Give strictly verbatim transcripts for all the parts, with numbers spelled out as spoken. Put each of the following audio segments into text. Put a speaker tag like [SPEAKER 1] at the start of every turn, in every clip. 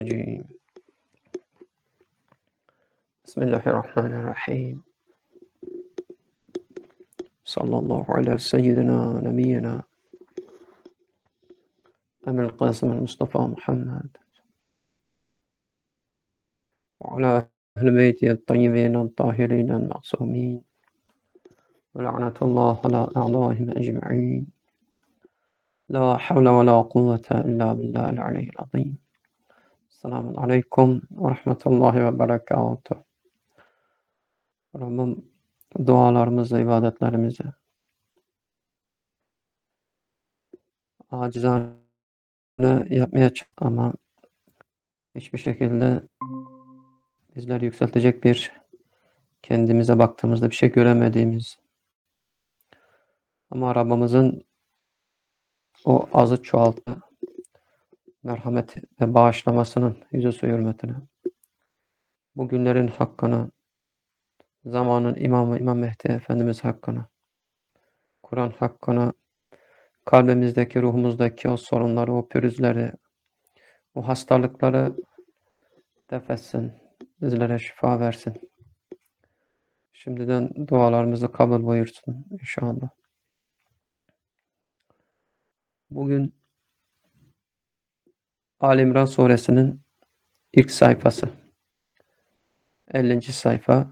[SPEAKER 1] الرجيم. بسم الله الرحمن الرحيم. صلى الله على سيدنا نبينا أبي القاسم المصطفى محمد وعلى أهل بيته الطيبين الطاهرين المعصومين، ولعنة الله على أعدائهم أجمعين. لا حول ولا قوة إلا بالله العلي العظيم. السلام عليكم ورحمة الله وبركاته. Rabbim dualarımızla, ibadetlerimizi acizane yapmaya çalıştık ama hiçbir şekilde bizleri yükseltecek bir, kendimize baktığımızda bir şey göremediğimiz ama Rabbimizin o azı çoğaltı, merhamet ve bağışlamasının yüzüsü hürmetine, bu günlerin hakkını, zamanın imamı İmam Mehdi Efendimiz hakkını, Kur'an hakkını, kalbimizdeki, ruhumuzdaki o sorunları, o pürüzleri, o hastalıkları def etsin, bizlere şifa versin. Şimdiden dualarımızı kabul buyursun inşallah. Bugün Ali İmran suresinin ilk sayfası, ellinci sayfa.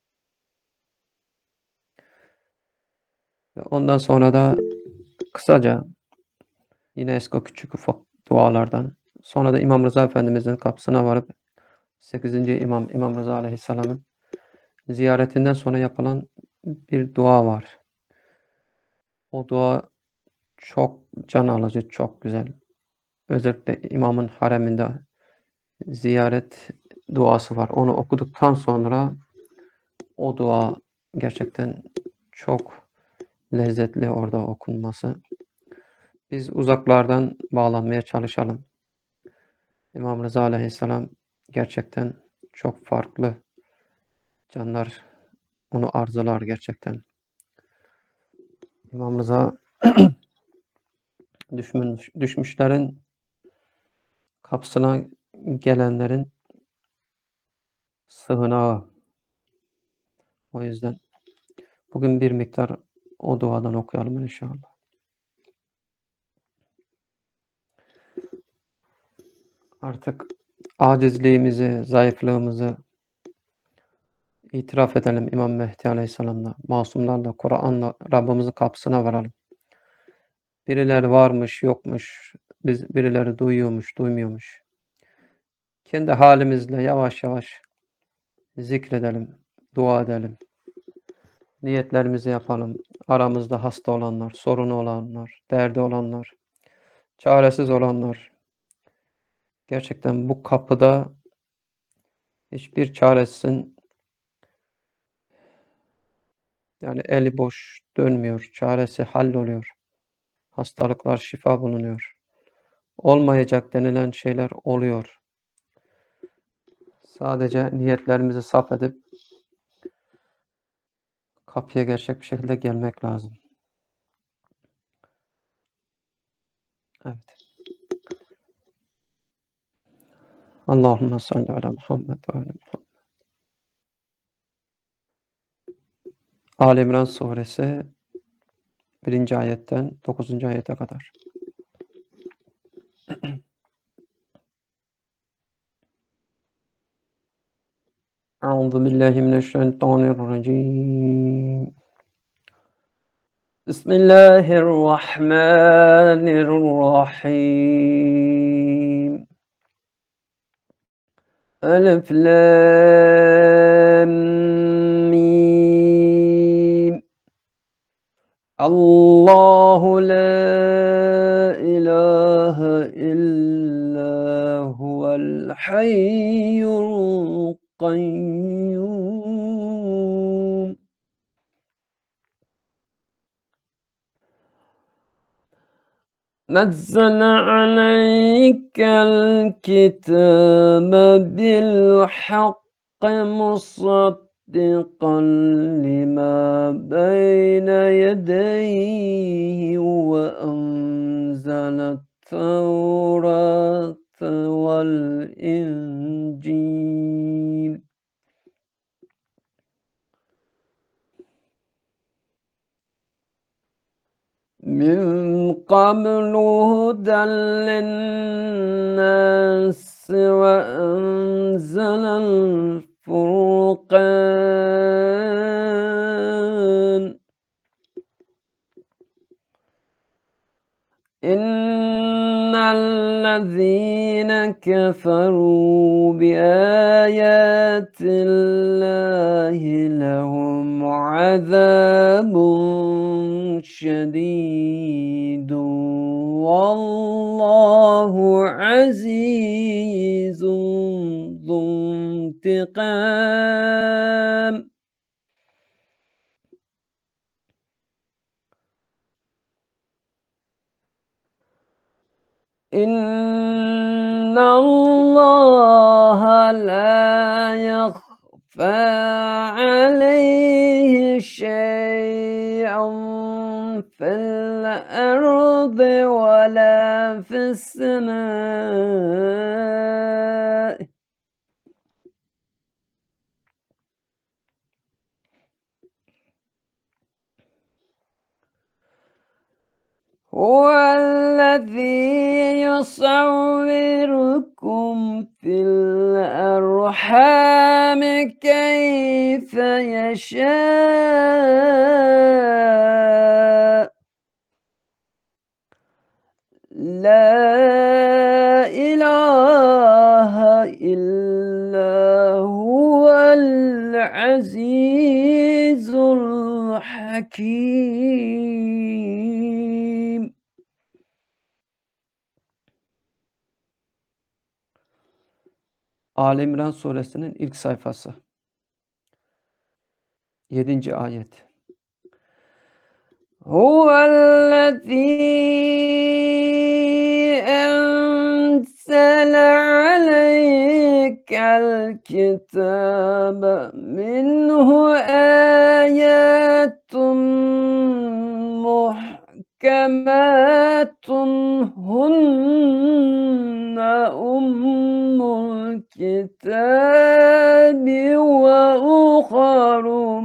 [SPEAKER 1] Ondan sonra da kısaca yine eski küçük ufak dualardan, sonra da İmam Rıza Efendimizin kapısına varıp sekizinci İmam İmam Rıza Aleyhisselam'ın ziyaretinden sonra yapılan bir dua var. O dua çok can alıcı, çok güzel. Özellikle imamın hareminde ziyaret duası var. Onu okuduktan sonra o dua gerçekten çok lezzetli orada okunması. Biz uzaklardan bağlanmaya çalışalım. İmam Rıza Aleyhisselam gerçekten çok farklı. Canlar onu arzular gerçekten. İmam Rıza düşmüş, düşmüşlerin kapısına gelenlerin sığınağı. O yüzden bugün bir miktar o duadan okuyalım inşallah. Artık acizliğimizi, zayıflığımızı itiraf edelim İmam Mehdi Aleyhisselam'la, masumlarla, Kur'an'la Rabbimizin kapısına varalım. Birileri varmış, yokmuş, biz birileri duyuyormuş, duymuyormuş. Kendi halimizle yavaş yavaş zikredelim, dua edelim. Niyetlerimizi yapalım. Aramızda hasta olanlar, sorunu olanlar, derdi olanlar, çaresiz olanlar. Gerçekten bu kapıda hiçbir çaresizin, yani eli boş dönmüyor. Çaresi halloluyor. Hastalıklar şifa bulunuyor. Olmayacak denilen şeyler oluyor. Sadece niyetlerimizi saf edip kapıya gerçek bir şekilde gelmek lazım. Evet. Allahümme salli ala Muhammed ve ala Muhammed. Ali İmran suresi birinci ayetten dokuzuncu ayete kadar. Euzu billahi mineşşeytanirracim. Bismillahirrahmanirrahim. Elif lam mim. Allahu la ilahe illa huvel hayyul kayyum. نزل عليك الكتاب بالحق مصدقا لما بين يديه وأنزل التوراة والإنجيل من قبل هدى للناس وأنزل الفرقان إن الذين كفروا بآيات الله لهم عذاب شديد والله عزيز ذو انتقام إن الله لا يخفى عليه شيء في الأرض ولا في السماء هو الذي يصوركم في الأرحام كيف يشاء لا إله إلا هو العزيز الحكيم Ali İmran suresinin ilk sayfası. yedinci ayet. Huvellezî ensele aleykel kitâbe minhu âyâtun muhkematun hunne ummul kitâbi ve ukharu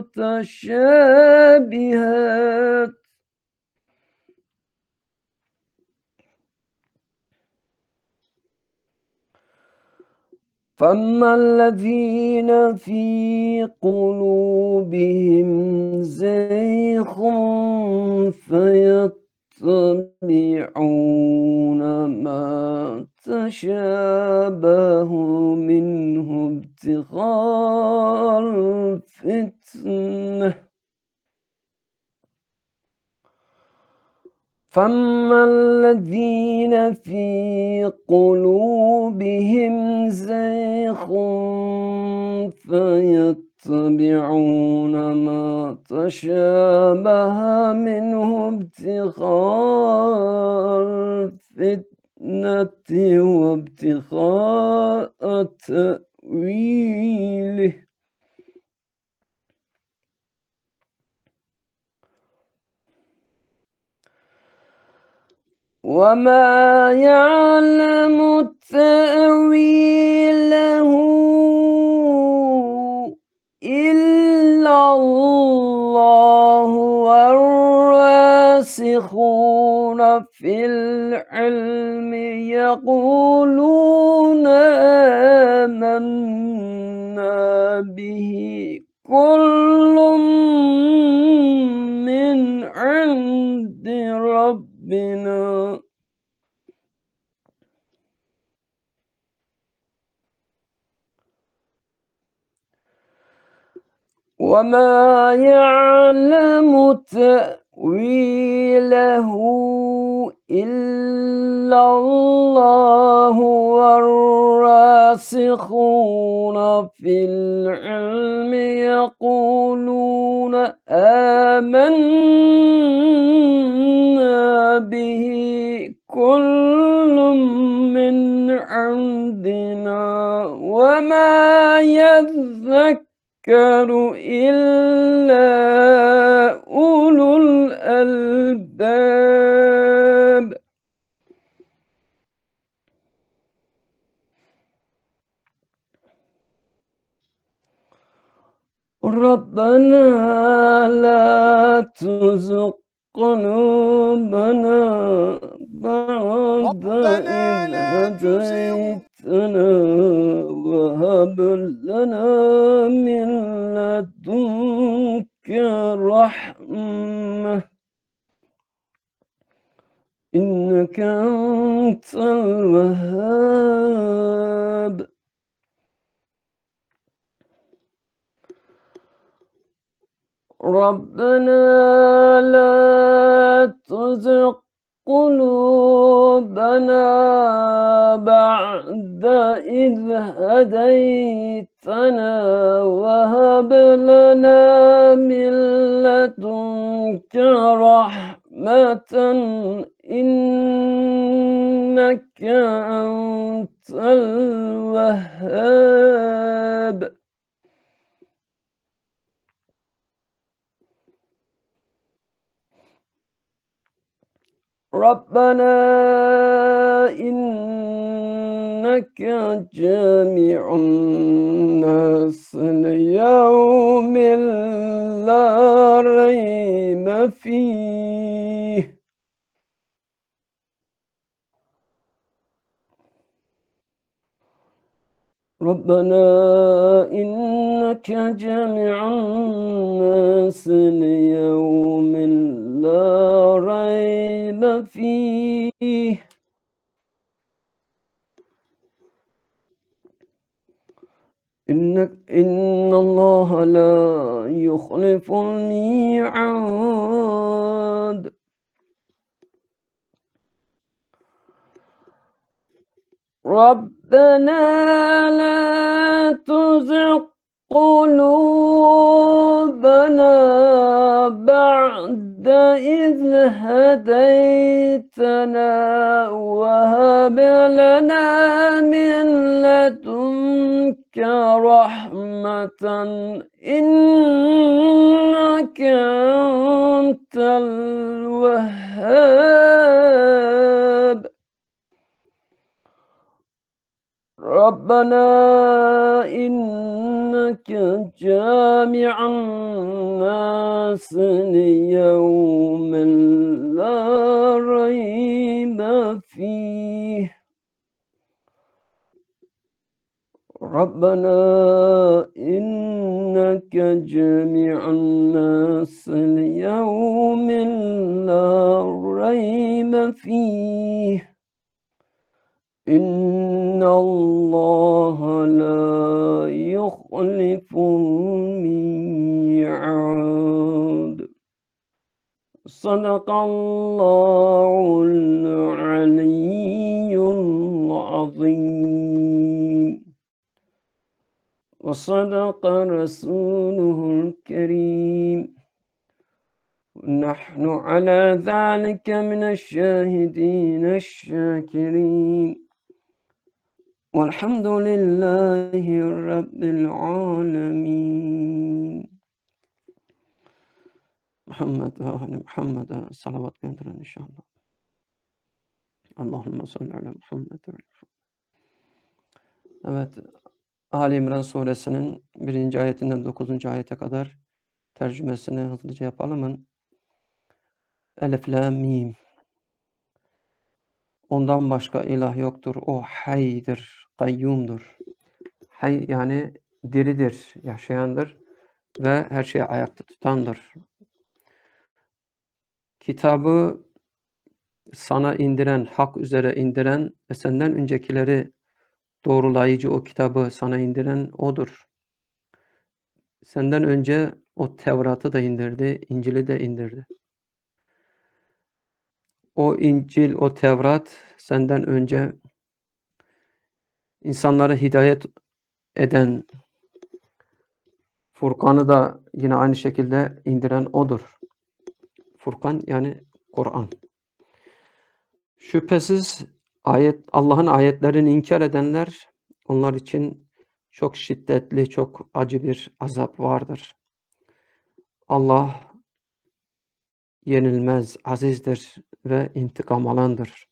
[SPEAKER 1] muteşâbihat فَأَمَّا الَّذِينَ فِي قُلُوبِهِمْ زَيْغٌ فَيَتَّبِعُونَ مَا تَشَابَهَ مِنْهُ ابْتِغَاءَ الْفِتْنَةِ فَأَمَّا الَّذِينَ فِي قُلُوبِهِمْ زَيْغٌ فَيَتَّبِعُونَ مَا تَشَابَهَ مِنْهُ ابْتِغَاءَ الْفِتْنَةِ وَابْتِغَاءَ تَأْوِيلِهِ وَمَا يَعْلَمُ تَأْوِيلَهُ إِلَّا اللَّهُ وَالرَّاسِخُونَ فِي الْعِلْمِ يَقُولُونَ آمَنَّا بِهِ كُلٌّ مِّنْ عِندِ رَبِّنَا وَمَا يَعْلَمُ تَأْوِيلَهُ إِلَّا اللَّهُ وَالرَّاسِخُونَ فِي الْعِلْمِ يَقُولُونَ آمَنَّا بِهِ كُلٌّ مِّنْ عِندِنَا وَمَا يَذَّكَّرُ إِلَّا أُولُو الْأَلْبَابِ ربنا لا تزغ قلوبنا بعد إذ
[SPEAKER 2] ربنا لا تزغ
[SPEAKER 1] هديتنا وهب لنا من لدنك رحمة إنك أنت الوهاب ربنا لا تزغ قلوبنا بعد إذ هديتنا وهب لنا من لدنك رحمة إنك أنت الوهاب ربنا إنك جامع الناس ليوم لا ريب فيه ربنا إنك جامع الناس ليوم لا ريب فيه إنك إن الله لا يخلف الميعاد ربنا لا تزغ قلوبنا بعد إذ هديتنا وهب لنا من لدنك رحمة إنك أنت الوهاب ربنا إنك جامع الناس ليوم لا ريب فيه ربنا إنك جامع الناس ليوم لا ريب فيه إن الله لا يخلف الميعاد صدق الله العلي العظيم وصدق رسوله الكريم ونحن على ذلك من الشاهدين الشاكرين والحمد لله رب العالمين محمد وآل محمد صلوات gönderen inşallah. Allahümme salli ala Muhammed. Evet, Ali İmran suresinin birinci ayetinden dokuzuncu ayete kadar tercümesini hızlıca yapalım. Elif, Lam, Mim. Ondan başka ilah yoktur. O haydir, kayyumdur. Hay yani diridir, yaşayandır ve her şeyi ayakta tutandır. Kitabı sana indiren, hak üzere indiren ve senden öncekileri doğrulayıcı o kitabı sana indiren O'dur. Senden önce o Tevrat'ı da indirdi, İncil'i de indirdi. O İncil, o Tevrat senden önce insanları hidayet eden, Furkan'ı da yine aynı şekilde indiren O'dur. Furkan yani Kur'an. Şüphesiz ayet Allah'ın ayetlerini inkar edenler, onlar için çok şiddetli, çok acı bir azap vardır. Allah yenilmez, azizdir ve intikam alandır.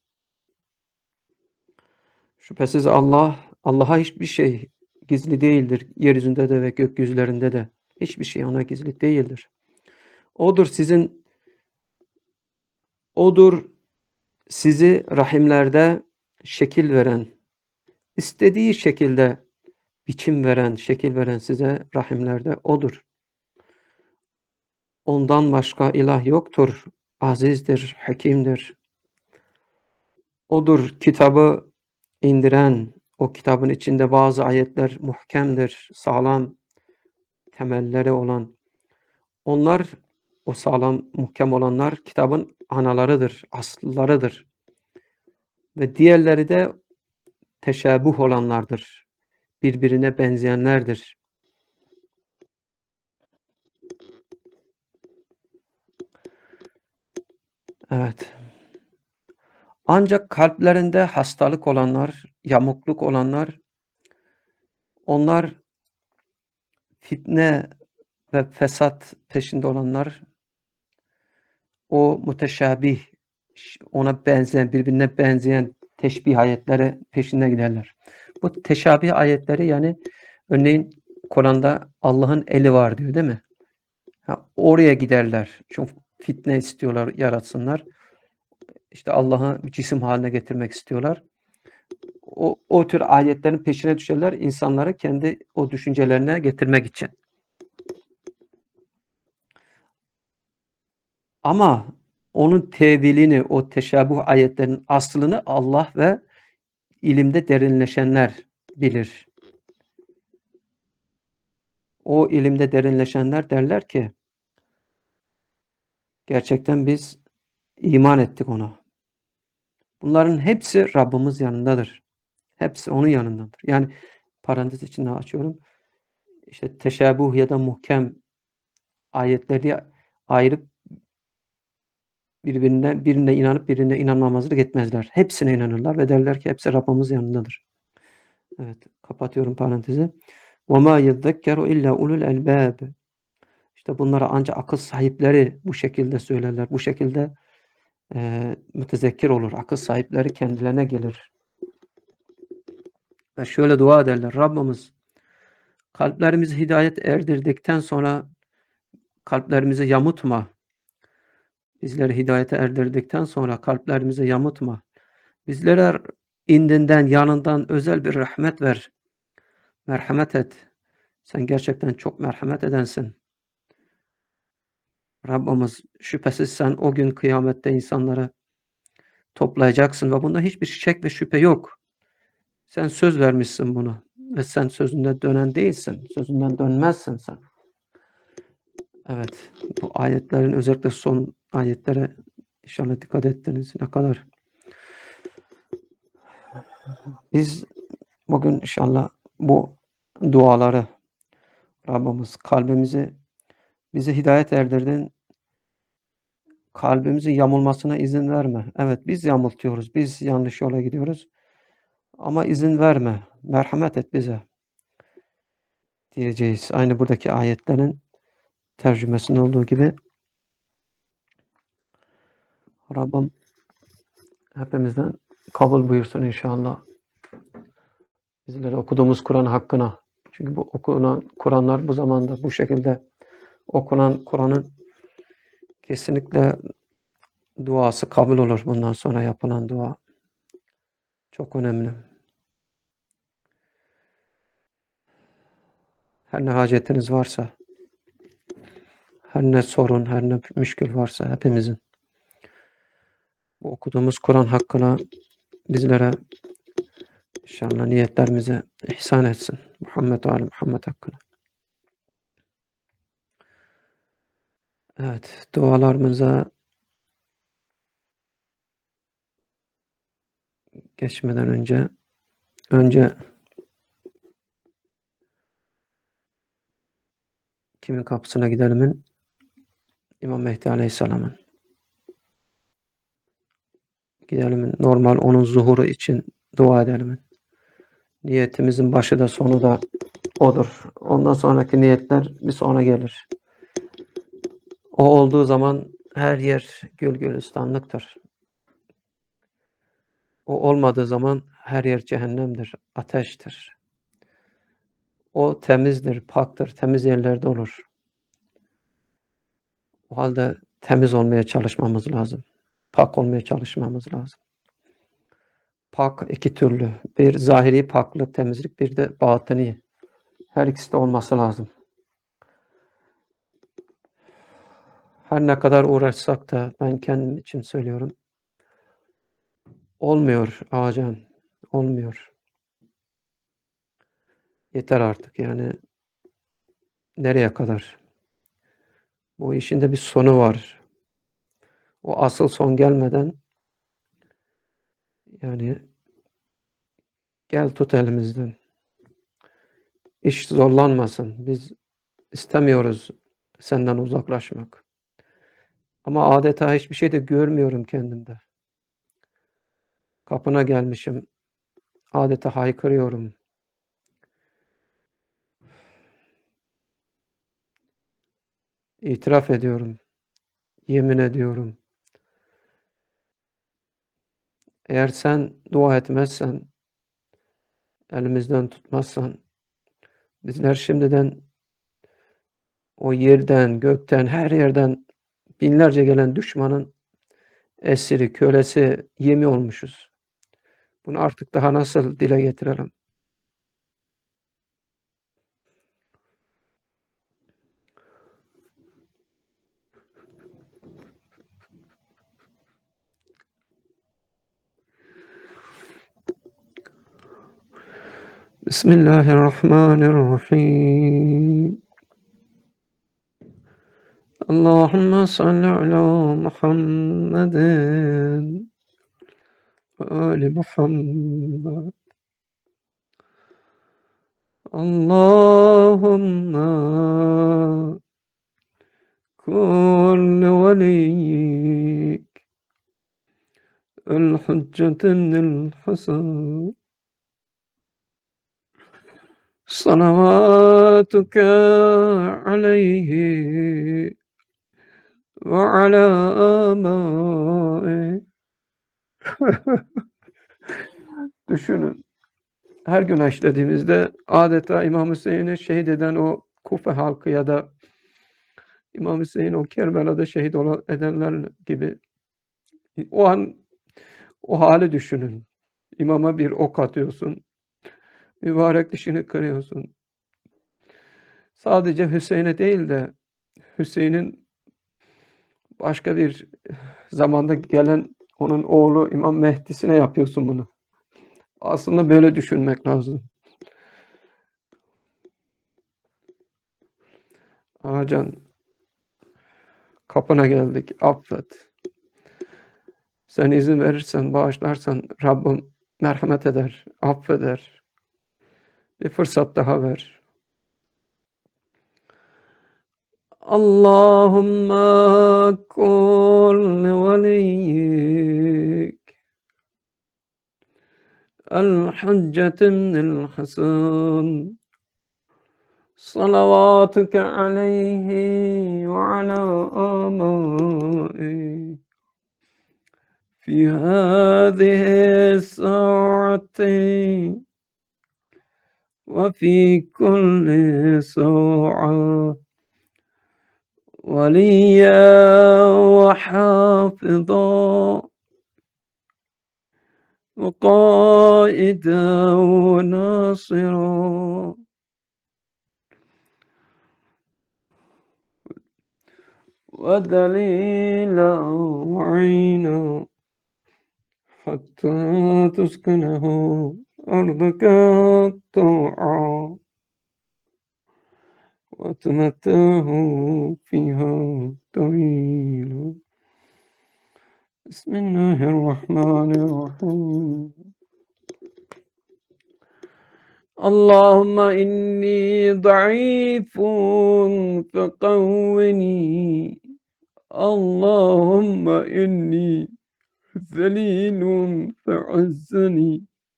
[SPEAKER 1] Şüphesiz Allah, Allah'a hiçbir şey gizli değildir, yeryüzünde de ve gökyüzlerinde de. Hiçbir şey ona gizli değildir. Odur sizin Odur sizi rahimlerde şekil veren, istediği şekilde biçim veren, şekil veren size rahimlerde O'dur. Ondan başka ilah yoktur. Azizdir, hakimdir. O'dur kitabı indiren, o kitabın içinde bazı ayetler muhkemdir, sağlam temelleri olan. Onlar, o sağlam, muhkem olanlar kitabın analarıdır, asıllarıdır. Ve diğerleri de teşabuh olanlardır. Birbirine benzeyenlerdir. Evet. Ancak kalplerinde hastalık olanlar, yamukluk olanlar, onlar fitne ve fesat peşinde olanlar, o müteşabih, ona benzeyen, birbirine benzeyen teşbih ayetleri peşinde giderler. Bu teşabih ayetleri, yani örneğin Kur'an'da Allah'ın eli var diyor, değil mi? Ha, oraya giderler. Çünkü fitne istiyorlar, yaratsınlar. İşte Allah'ı bir cisim haline getirmek istiyorlar. O, o tür ayetlerin peşine düşerler, insanları kendi o düşüncelerine getirmek için. Ama onun tevilini, o teşabuh ayetlerin aslını Allah ve ilimde derinleşenler bilir. O ilimde derinleşenler derler ki, gerçekten biz iman ettik ona. Bunların hepsi Rabbimiz yanındadır. Hepsi onun yanındadır. Yani parantez içinde açıyorum. İşte teşabuh ya da muhkem ayetleri ayırıp birbirine, birine inanıp birine inanmamazlık etmezler. Hepsine inanırlar ve derler ki hepsi Rabbimiz yanındadır. Evet, kapatıyorum parantezi. وَمَا يَذَّكَّرُ اِلَّا اُلُوا الْاَلْبَابِ. İşte bunlara ancak akıl sahipleri bu şekilde söylerler. Bu şekilde e, mütezekkir olur. Akıl sahipleri kendilerine gelir. Ve şöyle dua ederler. Rabbimiz, kalplerimizi hidayet erdirdikten sonra kalplerimizi yamutma. Bizleri hidayete erdirdikten sonra kalplerimizi yamutma. Bizlere indinden, yanından özel bir rahmet ver. Merhamet et. Sen gerçekten çok merhamet edensin. Rabbimiz, şüphesiz sen o gün kıyamette insanları toplayacaksın ve bunda hiçbir şek ve şüphe yok. Sen söz vermişsin bunu ve sen sözünden dönen değilsin. Sözünden dönmezsin sen. Evet, bu ayetlerin özellikle son ayetlere inşallah dikkat ettiniz. Ne kadar biz bugün inşallah bu duaları, Rabbimiz kalbimizi, bizi hidayet erdirdin, kalbimizin yamulmasına izin verme. Evet, biz yamultuyoruz, biz yanlış yola gidiyoruz ama izin verme, merhamet et bize diyeceğiz. Aynı buradaki ayetlerin tercümesinde olduğu gibi. Rabbim hepimizden kabul buyursun inşallah. Bizlere okuduğumuz Kur'an hakkına. Çünkü bu okunan Kur'anlar bu zamanda bu şekilde okunan Kur'an'ın kesinlikle duası kabul olur. Bundan sonra yapılan dua çok önemli. Her ne hacetiniz varsa, her ne sorun, her ne müşkül varsa hepimizin bu okuduğumuz Kur'an hakkına bizlere inşallah niyetlerimize ihsan etsin. Muhammed ve Ali Muhammed hakkına. Evet, dualarımıza geçmeden önce önce kimin kapısına gidelimin? İmam Mehdi Aleyhisselam'ın. Gidelim, normal onun zuhuru için dua edelim. Niyetimizin başı da sonu da odur. Ondan sonraki niyetler bir sonra gelir. O olduğu zaman her yer gül gülistanlıktır. O olmadığı zaman her yer cehennemdir, ateştir. O temizdir, paktır, temiz yerlerde olur. O halde temiz olmaya çalışmamız lazım. Pak olmaya çalışmamız lazım. Pak iki türlü. Bir zahiri paklık, temizlik, bir de batini. Her ikisi de olması lazım. Her ne kadar uğraşsak da ben kendim için söylüyorum. Olmuyor Ağacan. Olmuyor. Yeter artık yani. Nereye kadar? Bu işin de bir sonu var. O asıl son gelmeden yani gel tut elimizden. İş zorlanmasın. Biz istemiyoruz senden uzaklaşmak. Ama adeta hiçbir şey de görmüyorum kendimde. Kapına gelmişim. Adeta haykırıyorum. İtiraf ediyorum. Yemin ediyorum. Eğer sen dua etmezsen, elimizden tutmazsan, bizler şimdiden o yerden, gökten, her yerden binlerce gelen düşmanın esiri, kölesi, yemi olmuşuz. Bunu artık daha nasıl dile getirelim? Bismillahirrahmanirrahim. Allahümme salli ala Muhammedin ve ali Muhammed. Allahümme كل وليك الحجة الحسن صلواتك عليه وعلى آبائه. Düşünün, her günah işlediğimizde adeta İmam Hüseyin'i şehit eden o Kufe halkı ya da İmam Hüseyin o Kerbela'da şehit olan edenler gibi o an o hali düşünün. İmama bir ok atıyorsun. Mübarek dişini kırıyorsun. Sadece Hüseyin'e değil de Hüseyin'in başka bir zamanda gelen onun oğlu İmam Mehdi'sine yapıyorsun bunu. Aslında böyle düşünmek lazım. Ağacan, kapına geldik. Affet. Sen izin verirsen, bağışlarsan Rabbim merhamet eder, affeder. Bir fırsat daha ver. Allahümme kul veliyyik el-hüccetin el-hasan صلواتك عليه وعلى آبائه في هذه الساعة وفي كل ساعة وليا وحافظا وقائدا وناصرا ودليلا وعينا حتى تسكنه أرضك طوعا وتمتعه فيها طويلا. بسم الله الرحمن الرحيم. اللهم إني ضعيف فقوني. اللهم إني ذليل فعزني.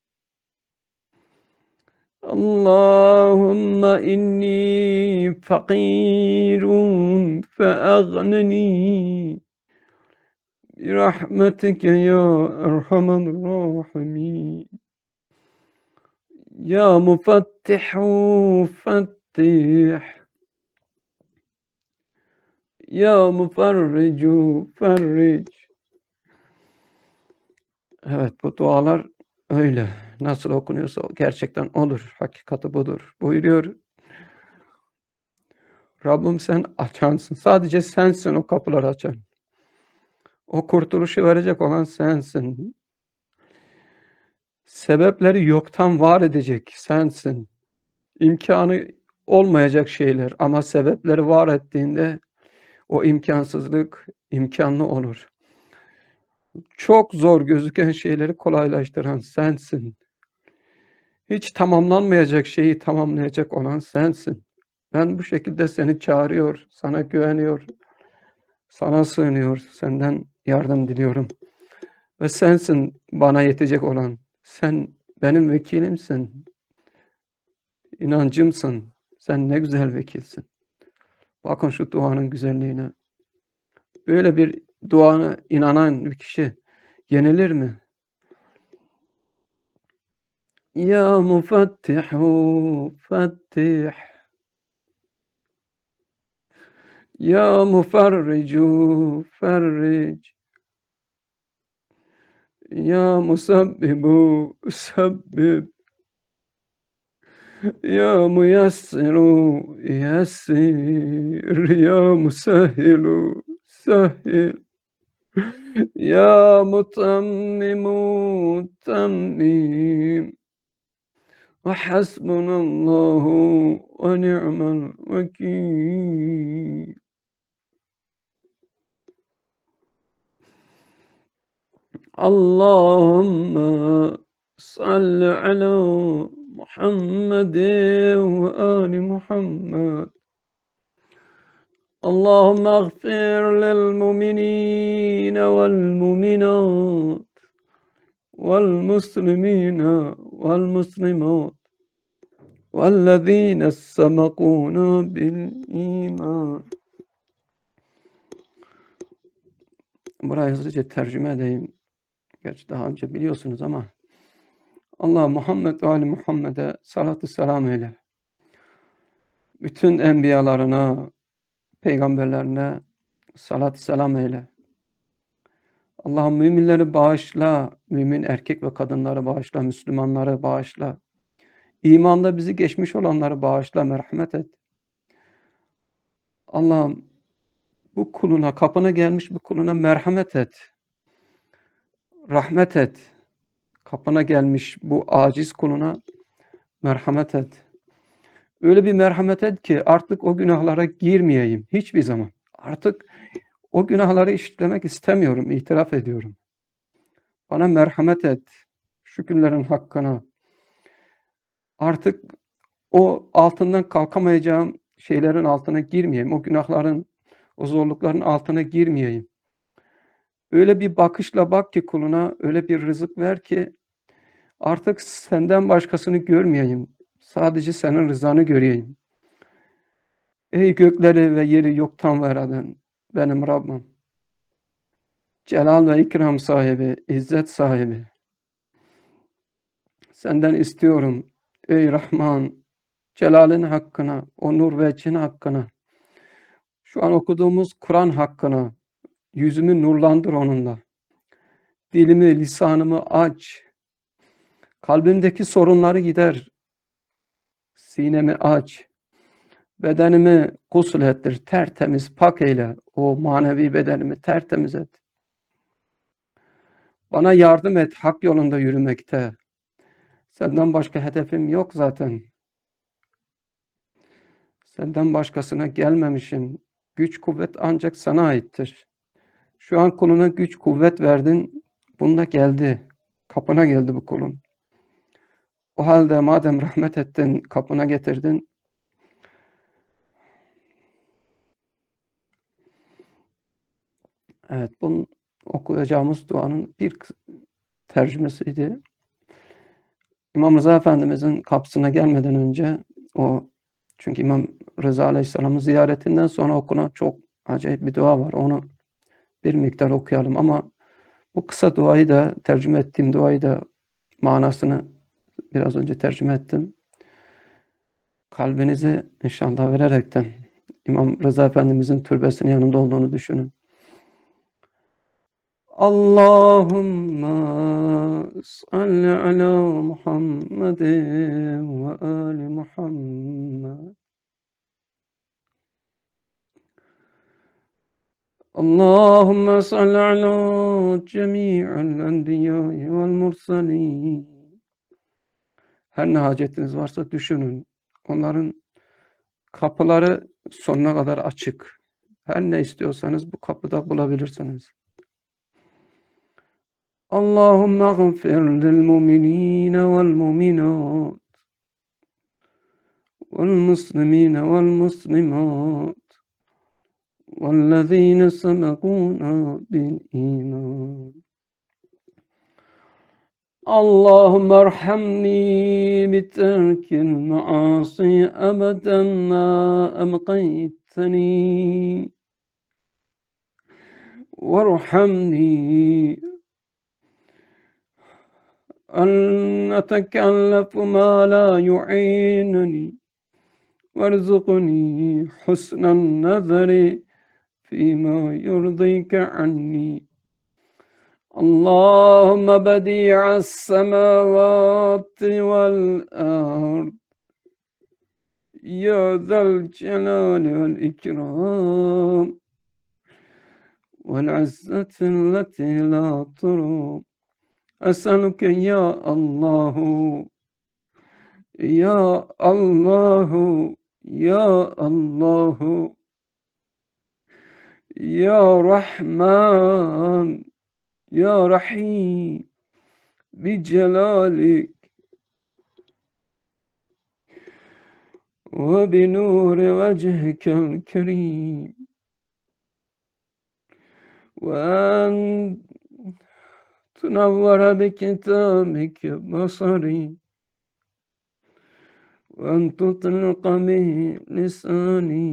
[SPEAKER 1] اللهم إني فقير فأغنني برحمتك يا أرحم الراحمين. يا مفتح فتح. Ya mufarricu ferric. Evet, bu dualar öyle. Nasıl okunuyorsa gerçekten odur. Hakikati budur. Buyuruyor. Rabbim sen açansın. Sadece sensin o kapıları açan. O kurtuluşu verecek olan sensin. Sebepleri yoktan var edecek sensin. İmkanı olmayacak şeyler ama sebepleri var ettiğinde o imkansızlık imkanlı olur. Çok zor gözüken şeyleri kolaylaştıran sensin. Hiç tamamlanmayacak şeyi tamamlayacak olan sensin. Ben bu şekilde seni çağırıyor, sana güveniyor, sana sığınıyor, senden yardım diliyorum. Ve sensin bana yetecek olan. Sen benim vekilimsin, inancımsın. Sen ne güzel vekilsin. Bakın şu duanın güzelliğine. Böyle bir duana inanan bir kişi yenilir mi? Ya mufattihu fattih. Ya mufarricu ferric. Ya musabbibu sabbib. Ya muyassiru yassir. Ya musahhilu sahhil. Ya mutammimu tammim. Ve hasbunallahu ve ni'mel vekil. Allahümme salli ala Muhammedin ve ali Muhammed. Allahümme agfir lil mu'minine vel mu'minat vel muslimine vel muslimat vellezine sebekuna bil iman. Burayı hızlıca tercüme edeyim. Gerçi daha önce biliyorsunuz ama Allah Muhammed ve Ali Muhammed'e salatü selam eyle. Bütün enbiyalarına, peygamberlerine salatü selam eyle. Allah'ım müminleri bağışla, mümin erkek ve kadınları bağışla, Müslümanları bağışla. İmanda bizi geçmiş olanları bağışla, merhamet et. Allah'ım bu kuluna, kapına gelmiş bu kuluna merhamet et. Rahmet et. Kapına gelmiş bu aciz kuluna merhamet et. Öyle bir merhamet et ki artık o günahlara girmeyeyim hiçbir zaman. Artık o günahları işlemek istemiyorum, itiraf ediyorum. Bana merhamet et. Şükürlerin hakkına. Artık o altından kalkamayacağım şeylerin altına girmeyeyim. O günahların, o zorlukların altına girmeyeyim. Öyle bir bakışla bak ki kuluna, öyle bir rızık ver ki artık senden başkasını görmeyeyim. Sadece senin rızanı göreyim. Ey gökleri ve yeri yoktan yaradan benim Rabbim. Celal ve ikram sahibi, izzet sahibi. Senden istiyorum ey Rahman, Celal'in hakkına, o nur ve cin hakkına, şu an okuduğumuz Kur'an hakkına, yüzümü nurlandır onunla. Dilimi, lisanımı aç. Kalbimdeki sorunları gider. Sinemi aç. Bedenimi gusül ettir, tertemiz, pak eyle. O manevi bedenimi tertemiz et. Bana yardım et hak yolunda yürümekte. Senden başka hedefim yok zaten. Senden başkasına gelmemişim. Güç kuvvet ancak sana aittir. Şu an kuluna güç kuvvet verdin. Bunda geldi. Kapına geldi bu kulun. O halde madem rahmet ettin, kapına getirdin. Evet, bunun okuyacağımız duanın bir tercümesiydi. İmam Rıza Efendimizin kapısına gelmeden önce o, çünkü İmam Rıza Aleyhisselam'ın ziyaretinden sonra okunan çok acayip bir dua var. Onu bir miktar okuyalım ama bu kısa duayı da, tercüme ettiğim duayı da manasını biraz önce tercüme ettim. Kalbinizi inşallah vererekten İmam Rıza Efendimizin türbesinin yanında olduğunu düşünün. Allahümme salli ala Muhammedin ve ali Muhammed. Allahümme salli ala cemi'il enbiyai vel mursalin. Her ne hacetiniz varsa düşünün. Onların kapıları sonuna kadar açık. Her ne istiyorsanız bu kapıda bulabilirsiniz. Allahümme gfir lil mu'minine vel mu'minat vel muslimine vel muslimat vellezine sebekuna bil iman. اللهم ارحمني بترك المعاصي أبدا ما أبقيتني وارحمني أن أتكلف ما لا يعينني وارزقني حسن النظر فيما يرضيك عني. اللهم بديع السماوات والأرض يا ذا الجلال والإكرام والعزة التي لا ترام. أسألك يا الله يا الله يا الله يا رحمن يا رحيم بجلالك وبنور وجهك الكريم وأن تنور بكتابك بصري وأن تطلق به لساني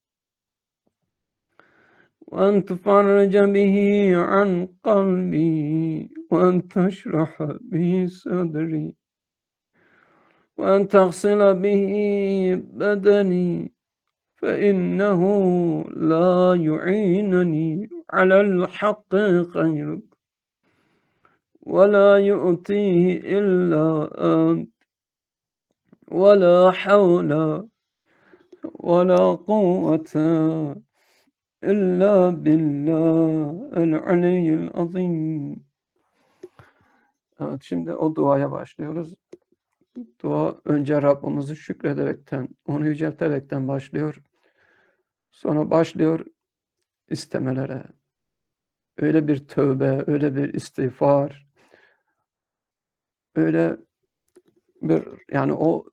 [SPEAKER 1] وأن تفرج به عن قلبي وأن تشرح به صدري وأن تغسل به بدني فإنه لا يعينني على الحق غيرك ولا يؤتيه إلا أنت ولا حول ولا قوة İlla billahil aliyyil azim. Evet, şimdi o duaya başlıyoruz. Dua önce Rabbimizi şükrederekten, onu yücelterekten başlıyor. Sonra başlıyor istemelere. Öyle bir tövbe, öyle bir istiğfar, öyle bir, yani o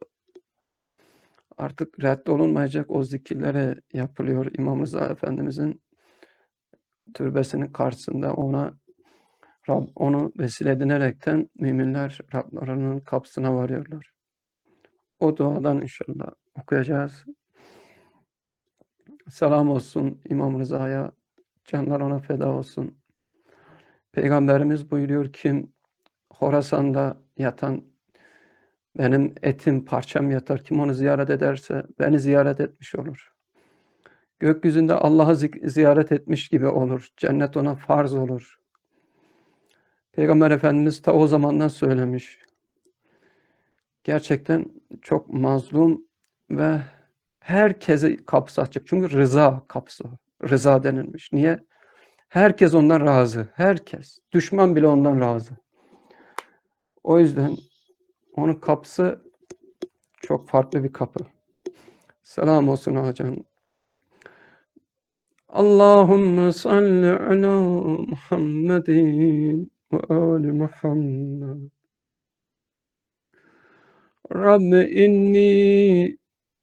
[SPEAKER 1] artık reddolunmayacak o zikirleri yapılıyor İmam Rıza Efendimizin türbesinin karşısında. Ona Rab, onu vesile edinerekten müminler Rablarının kapısına varıyorlar. O duadan inşallah okuyacağız. Selam olsun İmam Rıza'ya, canlar ona feda olsun. Peygamberimiz buyuruyor, kim Horasan'da yatan, benim etim, parçam yatar, kim onu ziyaret ederse beni ziyaret etmiş olur. Gökyüzünde Allah'ı ziyaret etmiş gibi olur. Cennet ona farz olur. Peygamber Efendimiz ta o zamandan söylemiş. Gerçekten çok mazlum ve herkese kapısı açık. Çünkü rıza kapısı. Rıza denilmiş. Niye? Herkes ondan razı. Herkes. Düşman bile ondan razı. O yüzden onun kapısı çok farklı bir kapı. Selam olsun hocam. Allahümme salli ala Muhammedin ve ali Muhammed. Rabbi inni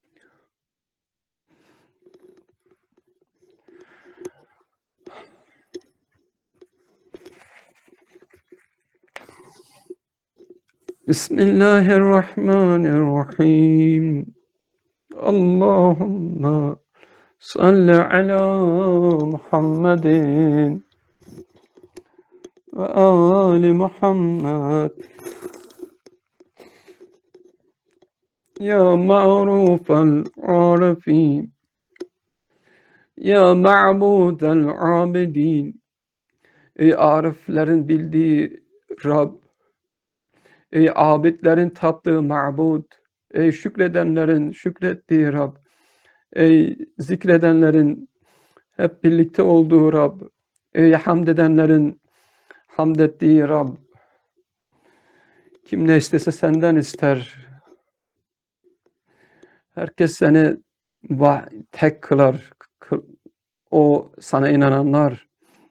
[SPEAKER 1] Bismillahirrahmanirrahim. Allahümme salli ala Muhammedin ve ali Muhammed. Ya ma'rufal arifin Ya ma'budel abidin. Ey ariflerin bildiği Rab. Ey abidlerin taptığı ma'bud. Ey şükredenlerin şükrettiği Rab. Ey zikredenlerin hep birlikte olduğu Rab. Ey hamd edenlerin hamd ettiği Rab. Kim ne istese senden ister. Herkes seni tek kılar. O sana inananlar.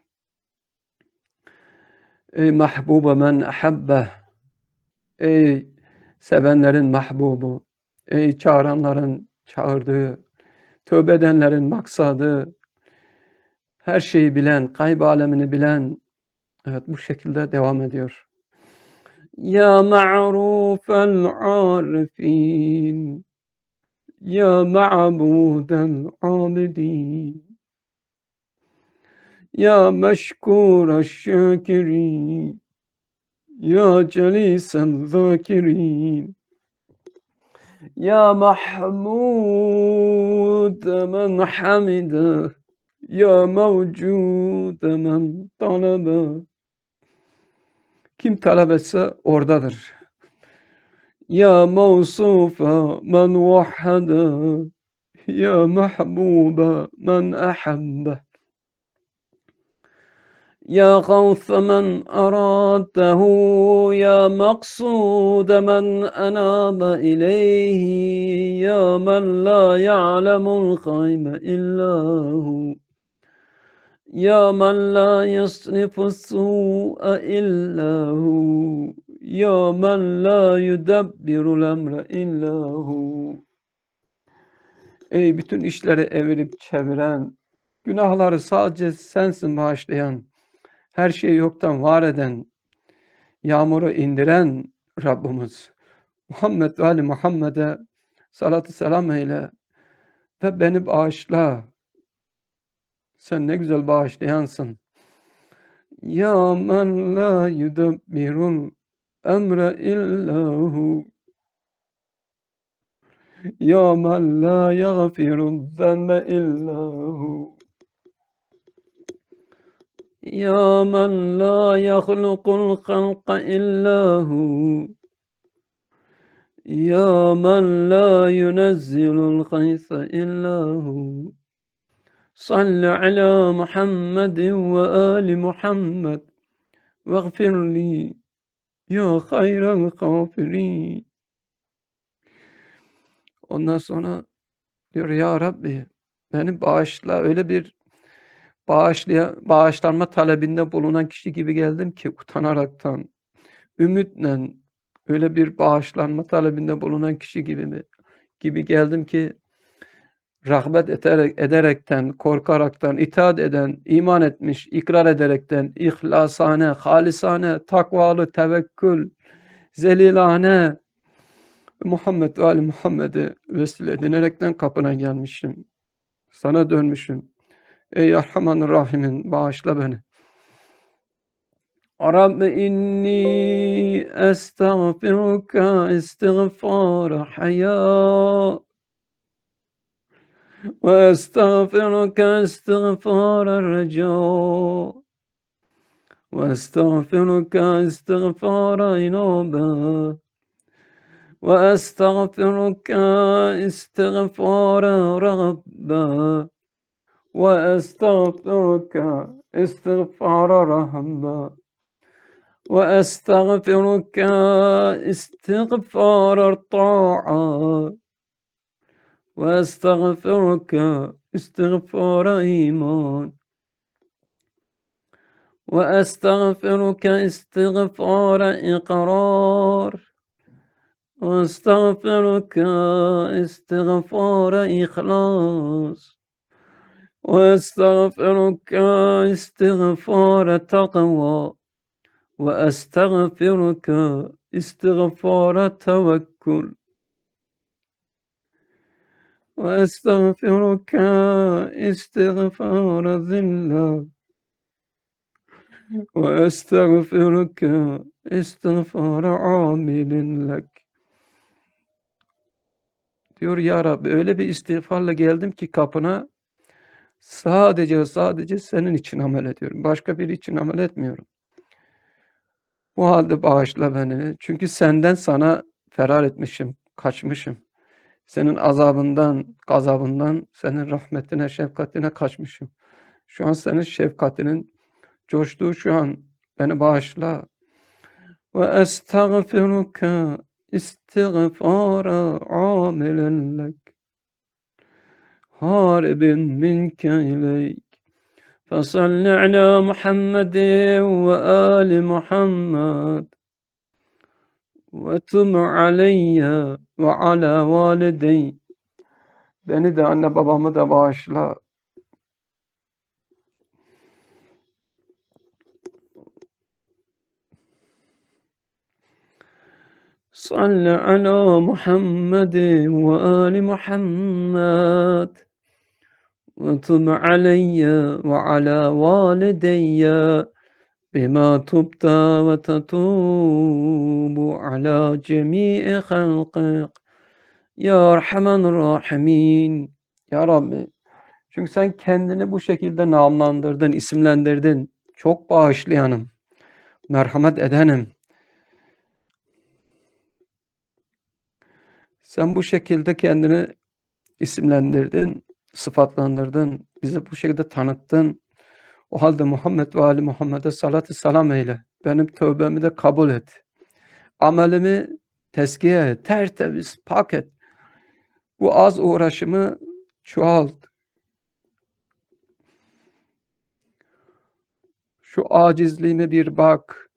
[SPEAKER 1] Ey mahbuba men ahabbe. Ey sevenlerin mahbubu. Ey çağıranların çağırdığı. Tövbe edenlerin maksadı. Her şeyi bilen, gayb alemini bilen. Evet, bu şekilde devam ediyor. Ya ma'rufel arifin. Ya ma'budel abidin. Ya meşkur şakirin. Ya celisen zakirin. Ya mahmud men hamide. Ya mevcud men talebe. Kim talep etse oradadır. Ya mevsufa men vahhada. Ya mahbuba men ahabbe. يا غوث من أراده يا مقصود من أناب إليه يا من لا يعلم الغيب إلا هو يا من لا يصرف السوء إلا هو يا من لا يدبر الأمر إلا هو. Ey bütün işleri evirip çeviren, günahları sadece sensin bağışlayan, her şeyi yoktan var eden, yağmuru indiren Rabbimiz. Muhammed ve Ali Muhammed'e salatü selam eyle ve beni bağışla. Sen ne güzel bağışlayansın. Ya men la yudabbirul emre illahu. Ya men la yagfirul zenbe illahu. Ya men la yahlukul halqa illahu. Ya men la yunezzilul gaysa illahu. Salli ala Muhammedin ve ali Muhammed. Veğfir li ya hayral gâfirin. Ondan sonra diyor ya Rabbi beni bağışla, öyle bir bağışlaya, bağışlanma talebinde bulunan kişi gibi geldim ki utanaraktan, ümitle öyle bir bağışlanma talebinde bulunan kişi gibi mi, gibi geldim ki rağbet ederek, ederekten, korkaraktan, itaat eden, iman etmiş, ikrar ederekten, ihlasane, halisane, takvalı, tevekkül, zelilane, Muhammed ve Ali Muhammed'i vesile edinerekten kapına gelmişim. Sana dönmüşüm. Ey Erhaman Rahim'in bağışla beni. Rabbi inni estağfiruka istiğfara haya ve estağfiruka istiğfara reca ve estağfiruka istiğfara inaba ve estağfiruka istiğfara rabba ve estağfiruka istiğfara rahma ve estağfiruka istiğfara ta'a ve estağfiruka istiğfara iman ve estağfiruka istiğfara ikrar ve estağfiruka istiğfara ihlas ve estağfiruka istiğfara taqva ve estağfiruka istiğfara tevekkül ve estağfiruka istiğfara zillah ve estağfiruka istiğfara amilin lek. Diyor ya Rabbi öyle bir istiğfarla geldim ki kapına, Sadece sadece senin için amel ediyorum. Başka biri için amel etmiyorum. O halde bağışla beni. Çünkü senden sana ferar etmişim, kaçmışım. Senin azabından, gazabından, senin rahmetine, şefkatine kaçmışım. Şu an senin şefkatinin coştuğu şu an. Beni bağışla. Ve estağfiruke istiğfara amilen lek. Haribin minke ileyk. فصل على محمد وآل محمد وتب علي وعلى والدي. Beni de anne babamı da bağışla. صل على محمد وآل محمد وتب علي وعلى والدي بما تبت وتتوب على جميع خلقك Ya Erhamen Rahimin. Ya Rabbi. Çünkü sen kendini bu şekilde namlandırdın, isimlendirdin. Çok bağışlayanım. Merhamet edenim. Sen bu şekilde kendini isimlendirdin, sıfatlandırdın. Bizi bu şekilde tanıttın. O halde Muhammed ve Ali Muhammed'e salatü selam eyle. Benim tövbemi de kabul et. Amelimi tezkiye et. Tertemiz, pak et. Bu az uğraşımı çoğalt. Şu acizliğime bir bak.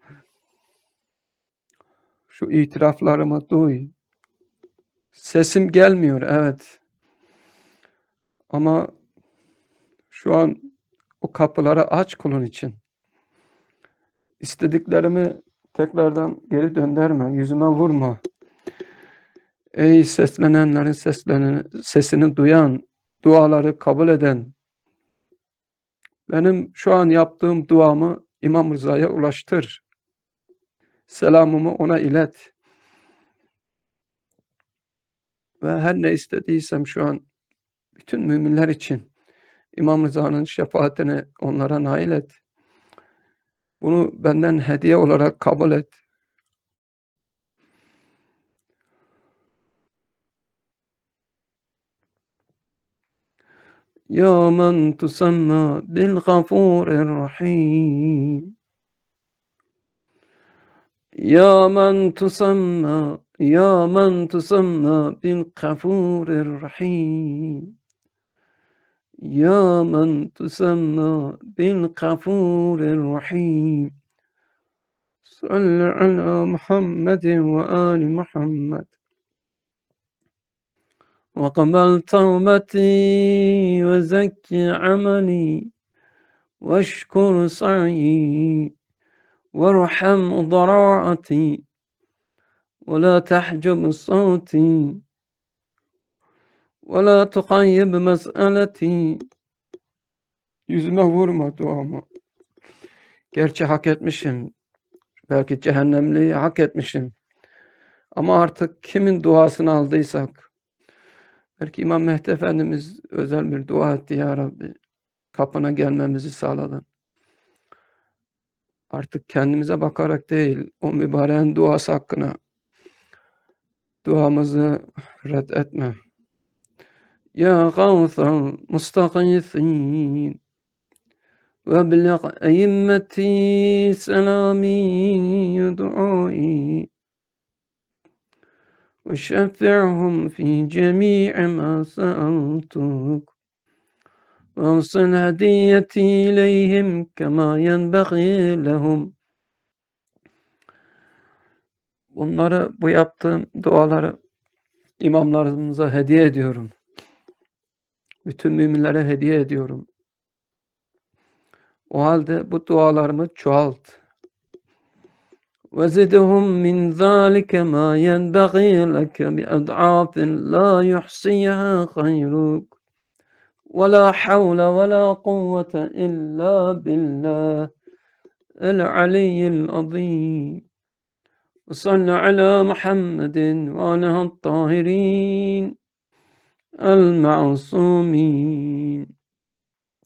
[SPEAKER 1] Şu itiraflarımı duy. Sesim gelmiyor, evet. Ama şu an o kapıları aç kulun için. İstediklerimi tekrardan geri döndürme, yüzüme vurma. Ey seslenenlerin seslerini, sesini duyan, duaları kabul eden, benim şu an yaptığım duamı İmam Rıza'ya ulaştır. Selamımı ona ilet. Ve her ne istediysem şu an bütün müminler için İmam Rıza'nın şefaatini onlara nail et. Bunu benden hediye olarak kabul et. Ya men tusamma bil gafurir rahim. Ya men tusamma, ya men tusamma bil gafurir rahim. يا من تسمى بالغفور الرحيم صل على محمد وآل محمد وقبل توبتي وزكي عملي واشكر سعي وارحم ضراعتي ولا تحجب صوتي ولا تقيب مسألتي. Yüzüme vurma duamı. Gerçi hak etmişim. Belki cehennemliği hak etmişim. Ama artık kimin duasını aldıysak. Belki İmam Mehdi Efendimiz özel bir dua etti ya Rabbi. Kapına gelmemizi sağladın. Artık kendimize bakarak değil, o mübareğin duası hakkına duamızı red etme. Ya gavsal mustagîsîn وابلغ أئمتي سلامي دعائي وشفعهم في جميع ما سألتك وأوصل هديتي إليهم كما ينبغي لهم. Bunları, bu yaptığım duaları imamlarımıza hediye ediyorum. Bütün müminlere hediye ediyorum. O halde bu dualarımı çoğalt. وزدهم من ذلك ما ينبغي لك بأضعاف لا يحصيها خيرك ولا حول ولا قوة إلا بالله العلي العظيم. وصل على محمد وآله الطاهرين المعصومين.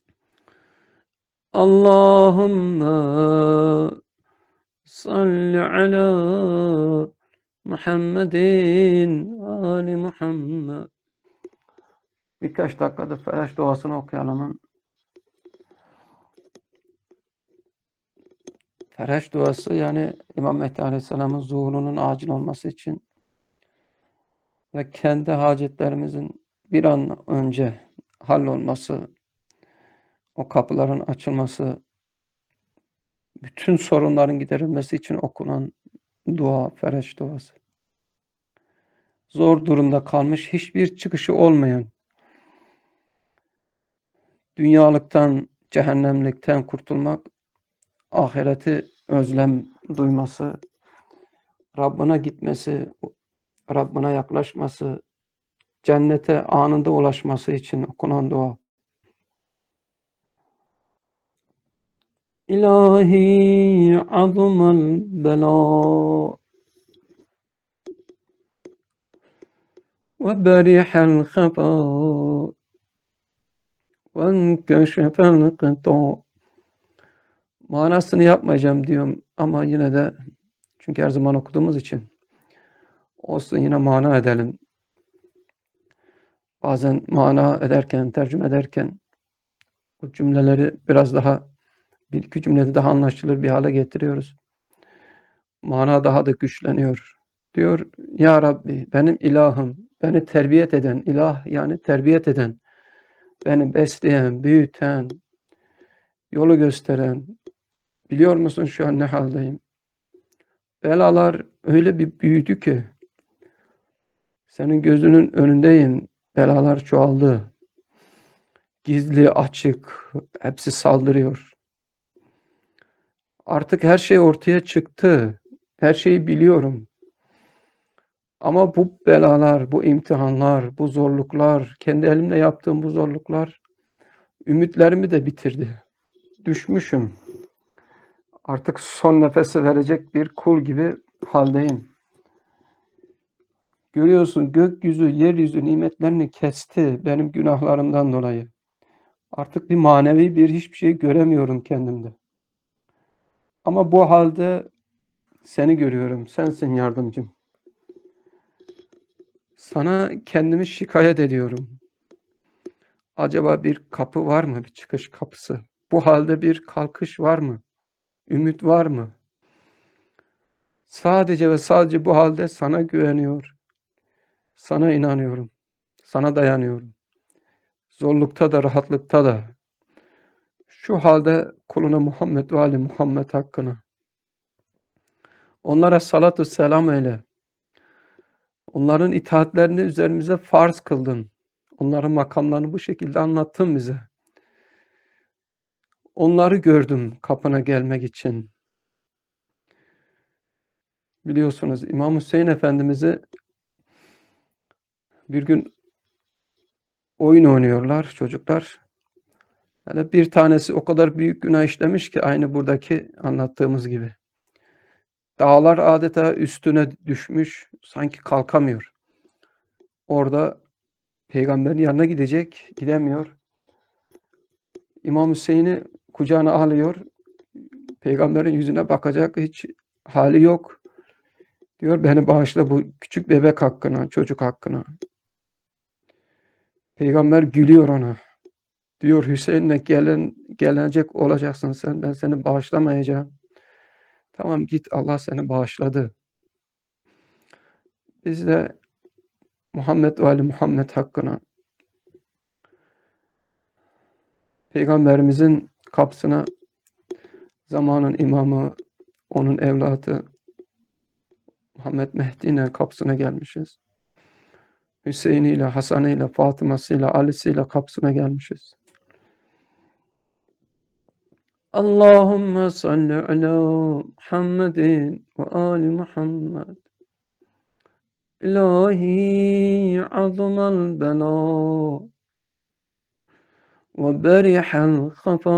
[SPEAKER 1] Allahümme salli ala Muhammedin Ali Muhammed. Birkaç dakikada Felak duasını okuyalım. Felak duası yani İmam Mehdi Aleyhisselam'ın zuhurunun acil olması için ve kendi hacetlerimizin bir an önce hallolması, o kapıların açılması, bütün sorunların giderilmesi için okunan dua, Felak duası. Zor durumda kalmış, hiçbir çıkışı olmayan, dünyalıktan, cehennemlikten kurtulmak, ahireti özlem duyması, Rabbına gitmesi, Rabbına yaklaşması, cennete anında ulaşması için okunan dua. İlahi azmal bela ve berihel hafa ve enkeşefel kıta. Manasını yapmayacağım diyorum ama yine de çünkü her zaman okuduğumuz için olsun, yine mana edelim. Bazen mana ederken, tercüme ederken bu cümleleri biraz daha, bir iki cümlede daha anlaşılır bir hale getiriyoruz. Mana daha da güçleniyor. Diyor, Ya Rabbi, benim ilahım, beni terbiyet eden, ilah yani terbiyet eden, beni besleyen, büyüten, yolu gösteren, biliyor musun şu an ne haldeyim? Belalar öyle bir büyüdü ki, senin gözünün önündeyim, belalar çoğaldı. Gizli, açık, hepsi saldırıyor. Artık her şey ortaya çıktı. Her şeyi biliyorum. Ama bu belalar, bu imtihanlar, bu zorluklar, kendi elimle yaptığım bu zorluklar ümitlerimi de bitirdi. Düşmüşüm. Artık son nefesi verecek bir kul gibi haldeyim. Görüyorsun, gökyüzü, yeryüzü nimetlerini kesti benim günahlarımdan dolayı. Artık bir manevi bir hiçbir şey göremiyorum kendimde. Ama bu halde seni görüyorum. Sensin yardımcım. Sana kendimi şikayet ediyorum. Acaba bir kapı var mı? Bir çıkış kapısı. Bu halde bir kalkış var mı? Ümit var mı? Sadece ve sadece bu halde sana güveniyor. Sana inanıyorum. Sana dayanıyorum. Zorlukta da, rahatlıkta da. Şu halde kuluna Muhammed ve Ali Muhammed hakkına. Onlara salatü selam eyle. Onların itaatlerini üzerimize farz kıldın. Onların makamlarını bu şekilde anlattın bize. Onları gördüm kapına gelmek için. Biliyorsunuz İmam Hüseyin Efendimiz'i bir gün oyun oynuyorlar çocuklar. Yani bir tanesi o kadar büyük günah işlemiş ki aynı buradaki anlattığımız gibi. Dağlar adeta üstüne düşmüş, sanki kalkamıyor. Orada peygamberin yanına gidecek, gidemiyor. İmam Hüseyin'i kucağına alıyor. Peygamberin yüzüne bakacak hiç hali yok. Diyor, beni bağışla bu küçük bebek hakkına, çocuk hakkına. Peygamber gülüyor ona. Diyor, Hüseyin'le gelen, gelecek olacaksın sen, ben seni bağışlamayacağım. Tamam git, Allah seni bağışladı. Biz de Muhammed ve Ali Muhammed hakkına Peygamberimizin kapısına zamanın imamı, onun evladı Muhammed Mehdi'nin kapısına gelmişiz. Hüseyin'iyle, Hasan'ıyla, Fatıma'sıyla, Ali'siyle kapısına gelmişiz. Allahümme salli ala Muhammedin ve Ali Muhammed. İlahi azmal bela ve berihel hafa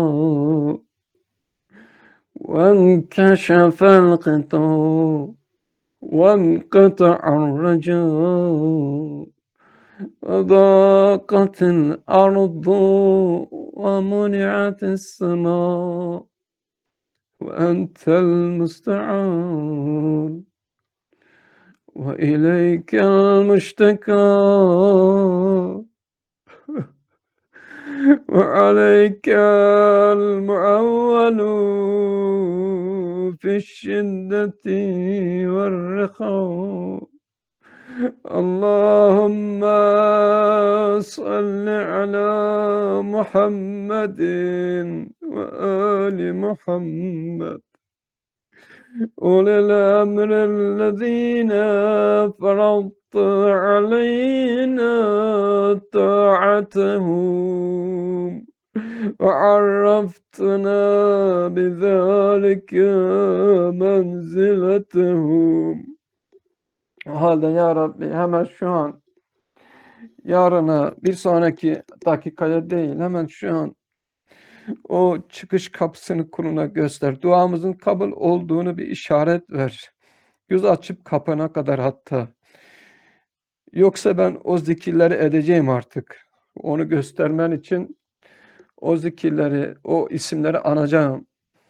[SPEAKER 1] ve enkeşefel kıta ve enqata'ar raca ve daqatil ardu ومنعت السماء وأنت المستعان وإليك المشتكى وعليك المعول في الشدة والرخاء اللهم صل على محمد وآل محمد أولي الأمر الذين فرضت علينا طاعتهم وعرفتنا بذلك منزلتهم. O halde ya Rabbi hemen şu an, yarına, bir sonraki dakikaya değil, hemen şu an o çıkış kapısını kuluna göster. Duamızın kabul olduğunu bir işaret ver. Göz açıp kapana kadar hatta. Yoksa ben o zikirleri edeceğim artık. Onu göstermen için o zikirleri, o isimleri anacağım.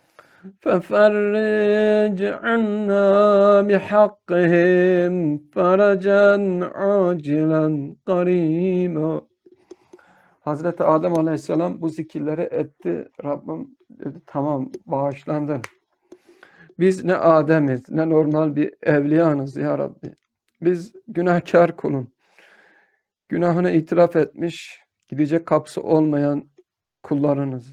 [SPEAKER 1] فَفَرِّجْ عَنَّا بِحَقِّهِمْ فَرَجًا عَاجِلًا قَرِيبًا. Hazreti Adem Aleyhisselam bu zikirleri etti. Rabbim dedi, tamam, bağışlandın. Biz ne Adem'iz, ne normal bir evliyanız ya Rabbi. Biz günahkar kulun. Günahını itiraf etmiş, gidecek kapısı olmayan kullarınız.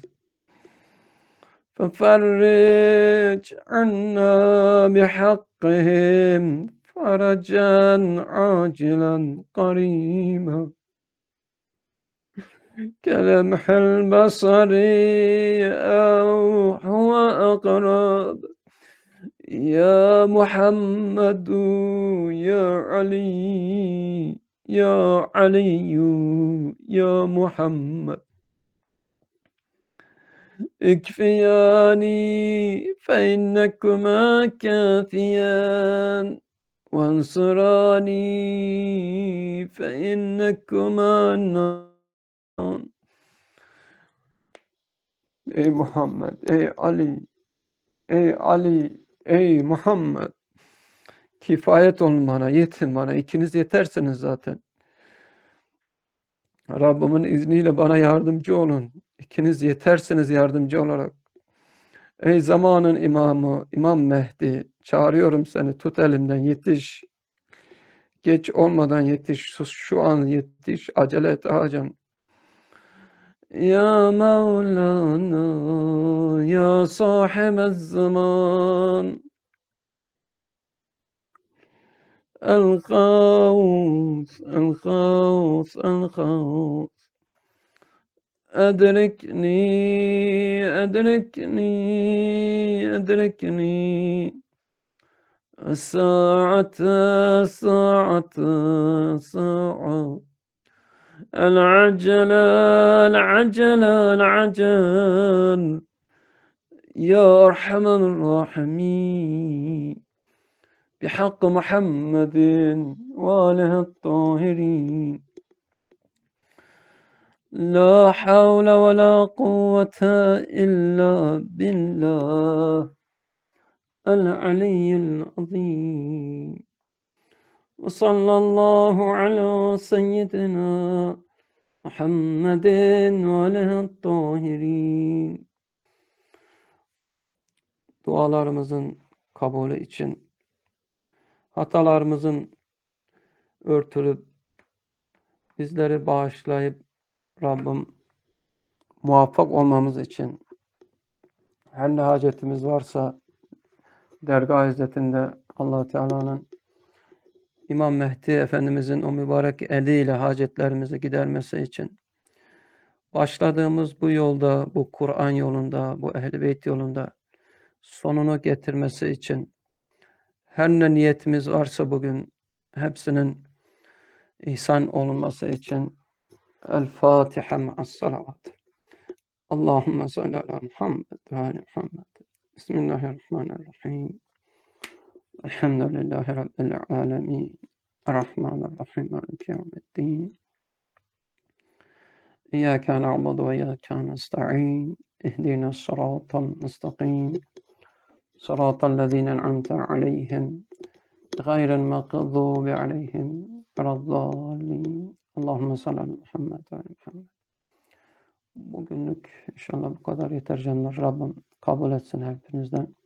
[SPEAKER 1] فَفَرِّجْ عَنَّا بِحَقِّهِمْ فَرَجًا عَاجِلًا قَرِيبًا كَلَمْحِ الْبَصَرِ أَوْ هُوَ أَقْرَبُ يَا مُحَمَّدُ يَا عَلِيُّ يَا عَلِيُّ يَا مُحَمَّدُ اكفياني فإنكما كافيان وانصراني فإنكما النان. Ey Muhammed, ey Ali, ey Ali, ey Muhammed, kifayet olun bana, yetin bana, ikiniz yetersiniz zaten. Rabbimin izniyle bana yardımcı olun, ikiniz yetersiniz yardımcı olarak. Ey zamanın imamı, İmam Mehdi, çağırıyorum seni, tut elimden, yetiş. Geç olmadan yetiş, şu an yetiş, acele et ağacım. Ya Mevlana, ya sahibez zaman, el-Gavs, el-Gavs, el-Gavs. Edrikni, edrikni, edrikni. الساعة الساعة الساعة العجل العجل العجل يا أرحم الراحمين بحق محمد وآله الطاهرين لا حول ولا قوة إلا بالله العلي العظيم وصلى الله على سيدنا محمد وآله الطاهرين. Dualarımızın kabulü için, hatalarımızın örtülüp bizleri bağışlayıp Rabbim muvaffak olmamız için, her ne hacetimiz varsa dergâh izzetinde Allah Teala'nın İmam Mehdi Efendimizin o mübarek eliyle hacetlerimizi gidermesi için başladığımız bu yolda, bu Kur'an yolunda, bu Ehl-i Beyt yolunda sonunu getirmesi için her ne niyetimiz varsa bugün hepsinin ihsan olunması için El-Fatiha ma'as-salavat. Allahümme salli ala Muhammed ve ali Muhammed. Bismillahirrahmanirrahim. Elhamdülillahi Rabbil alemin. Errahmanirrahim. Maliki yevmiddin. إياك نعبد وإياك نستعين اهدنا الصراط المستقيم صراط الذين أنعمت عليهم غير المغضوب عليهم ولا الضالين. Allahümme salli ala Muhammed ve ala Muhammed. Bugünlük inşallah bu kadar yeter canlar. Rabbim kabul etsin hepinizden.